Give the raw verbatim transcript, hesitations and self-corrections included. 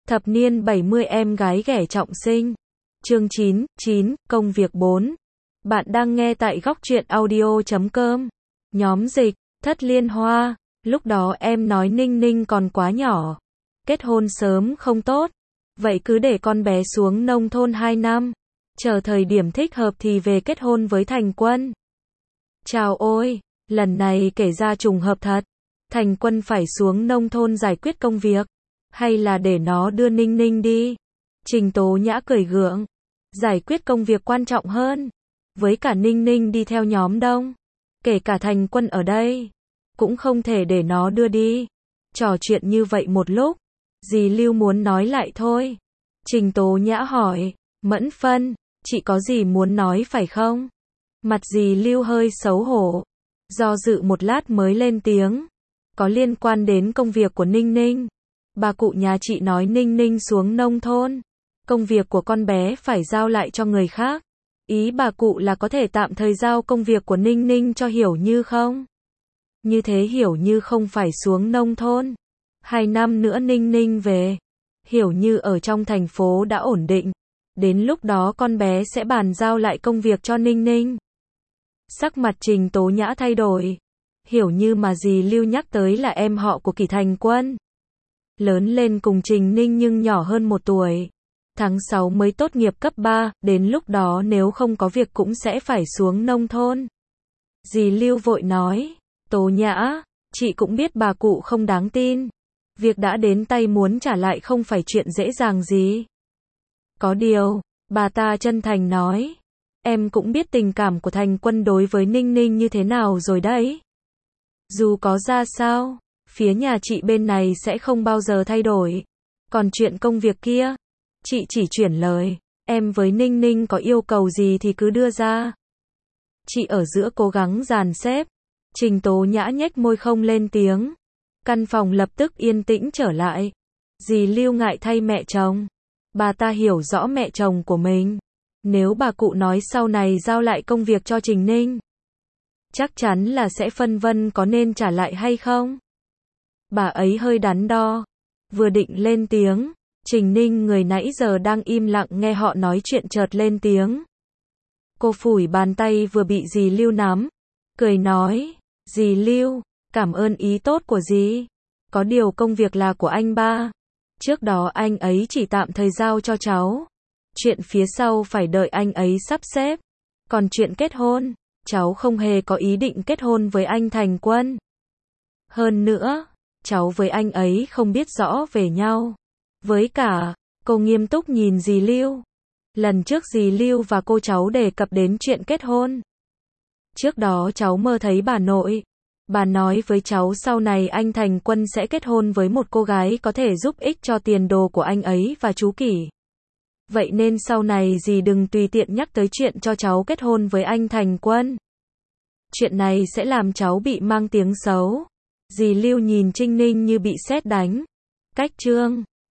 Thập niên bảy mươi em gái ghẻ trọng sinh. Chương chín, chín, công việc bốn. Bạn đang nghe tại góc truyện audio chấm com. Nhóm dịch, Thất Liên Hoa. Lúc đó em nói Ninh Ninh còn quá nhỏ. Kết hôn sớm không tốt. Vậy cứ để con bé xuống nông thôn hai năm. Chờ thời điểm thích hợp thì về kết hôn với Thành Quân. Chào ôi, lần này kể ra trùng hợp thật. Thành Quân phải xuống nông thôn giải quyết công việc. Hay là để nó đưa Ninh Ninh đi? Trình Tố Nhã cười gượng. Giải quyết công việc quan trọng hơn. Với cả Ninh Ninh đi theo nhóm đông. Kể cả Thành Quân ở đây. Cũng không thể để nó đưa đi. Trò chuyện như vậy một lúc. Dì Lưu muốn nói lại thôi. Trình Tố Nhã hỏi. Mẫn Phân, chị có gì muốn nói phải không? Mặt dì Lưu hơi xấu hổ. Do dự một lát mới lên tiếng. Có liên quan đến công việc của Ninh Ninh. Bà cụ nhà chị nói Ninh Ninh xuống nông thôn. Công việc của con bé phải giao lại cho người khác. Ý bà cụ là có thể tạm thời giao công việc của Ninh Ninh cho Hiểu Như không? Như thế Hiểu Như không phải xuống nông thôn. Hai năm nữa Ninh Ninh về. Hiểu Như ở trong thành phố đã ổn định. Đến lúc đó con bé sẽ bàn giao lại công việc cho Ninh Ninh. Sắc mặt Trình Tố Nhã thay đổi. Hiểu Như mà dì Lưu nhắc tới là em họ của Kỷ Thành Quân. Lớn lên cùng Trình Ninh nhưng nhỏ hơn một tuổi. Tháng sáu mới tốt nghiệp cấp ba, đến lúc đó nếu không có việc cũng sẽ phải xuống nông thôn. Dì Lưu vội nói, Tố Nhã, chị cũng biết bà cụ không đáng tin. Việc đã đến tay muốn trả lại không phải chuyện dễ dàng gì. Có điều, bà ta chân thành nói, em cũng biết tình cảm của Thành Quân đối với Ninh Ninh như thế nào rồi đấy. Dù có ra sao, phía nhà chị bên này sẽ không bao giờ thay đổi. Còn chuyện công việc kia, chị chỉ chuyển lời, em với Ninh Ninh có yêu cầu gì thì cứ đưa ra. Chị ở giữa cố gắng dàn xếp. Trình Tố Nhã nhếch môi không lên tiếng. Căn phòng lập tức yên tĩnh trở lại. Dì Lưu ngại thay mẹ chồng. Bà ta hiểu rõ mẹ chồng của mình. Nếu bà cụ nói sau này giao lại công việc cho Trình Ninh, chắc chắn là sẽ phân vân có nên trả lại hay không. Bà ấy hơi đắn đo. Vừa định lên tiếng, Trình Ninh người nãy giờ đang im lặng nghe họ nói chuyện chợt lên tiếng. Cô phủi bàn tay vừa bị dì Lưu nắm. Cười nói, dì Lưu, cảm ơn ý tốt của dì. Có điều công việc là của anh ba. Trước đó anh ấy chỉ tạm thời giao cho cháu. Chuyện phía sau phải đợi anh ấy sắp xếp. Còn chuyện kết hôn, cháu không hề có ý định kết hôn với anh Thành Quân. Hơn nữa, cháu với anh ấy không biết rõ về nhau. Với cả, cô nghiêm túc nhìn dì Lưu. Lần trước dì Lưu và cô cháu đề cập đến chuyện kết hôn. Trước đó cháu mơ thấy bà nội. Bà nói với cháu sau này anh Thành Quân sẽ kết hôn với một cô gái có thể giúp ích cho tiền đồ của anh ấy và chú Kỷ. Vậy nên sau này dì đừng tùy tiện nhắc tới chuyện cho cháu kết hôn với anh Thành Quân. Chuyện này sẽ làm cháu bị mang tiếng xấu. Dì Lưu nhìn Trinh Ninh như bị sét đánh. Cách chương